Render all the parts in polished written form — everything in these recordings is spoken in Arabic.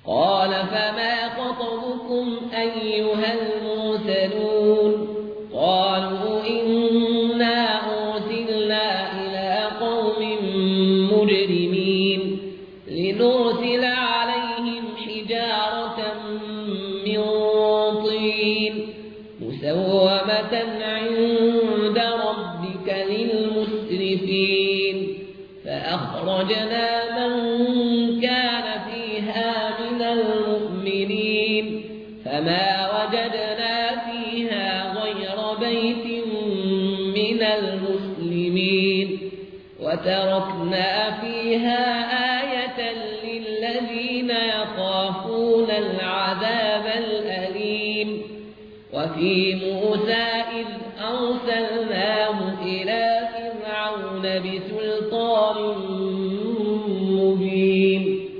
قال فما خطبكم أيها المرسلون قالوا إنا أرسلنا إلى قوم مجرمين لنرسل عليهم حجارة من طين مسومة عند ربك للمسرفين فأخرجنا من كان فيها من المؤمنين فما وجدنا فيها غير بيت من المسلمين وتركنا فيها آية للذين يخافون العذاب الأليم وفي موسى إذ أرسلناه إلى فرعون بسلطان مبين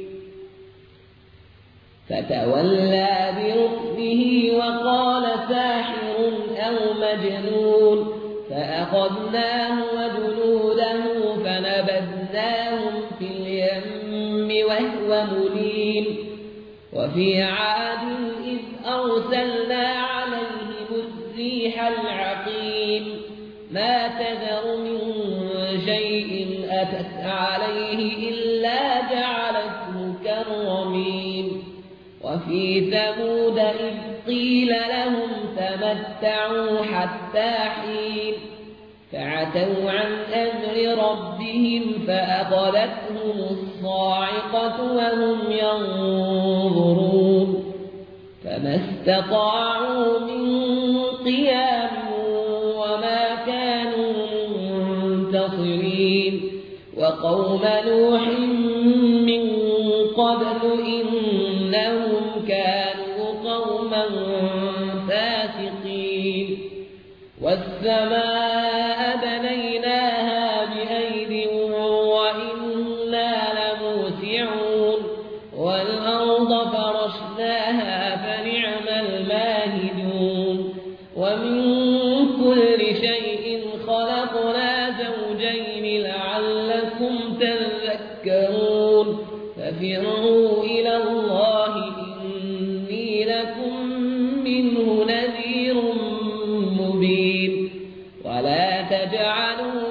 فتولى بركنه وقال ساحر أو مجنون فأخذناه وجنوده فنبذناهم في اليم وهو مليم وفي عاد إذ أرسلنا عليهم الريح العقيم ما تذر من شيء أتت عليه إلا جعلته كالرميم وفي ثمود إذ قيل لهم تمتعوا حتى حين فعتوا عن أمر ربهم فأخذتهم الصاعقة وهم ينظرون فما استطاعوا من قيام وما كانوا منتصرين وقوم نوح من قبل إنهم كانوا قوما فاسقين والسماء بنيناها بأيد وإنا لموسعون والأرض فرشناها فنعم الماهدون ومن كل شيء خلقنا زوجين لعلكم تذكرون ففروا إلى الله إني لكم منه نذير مبين ولا تجعلوا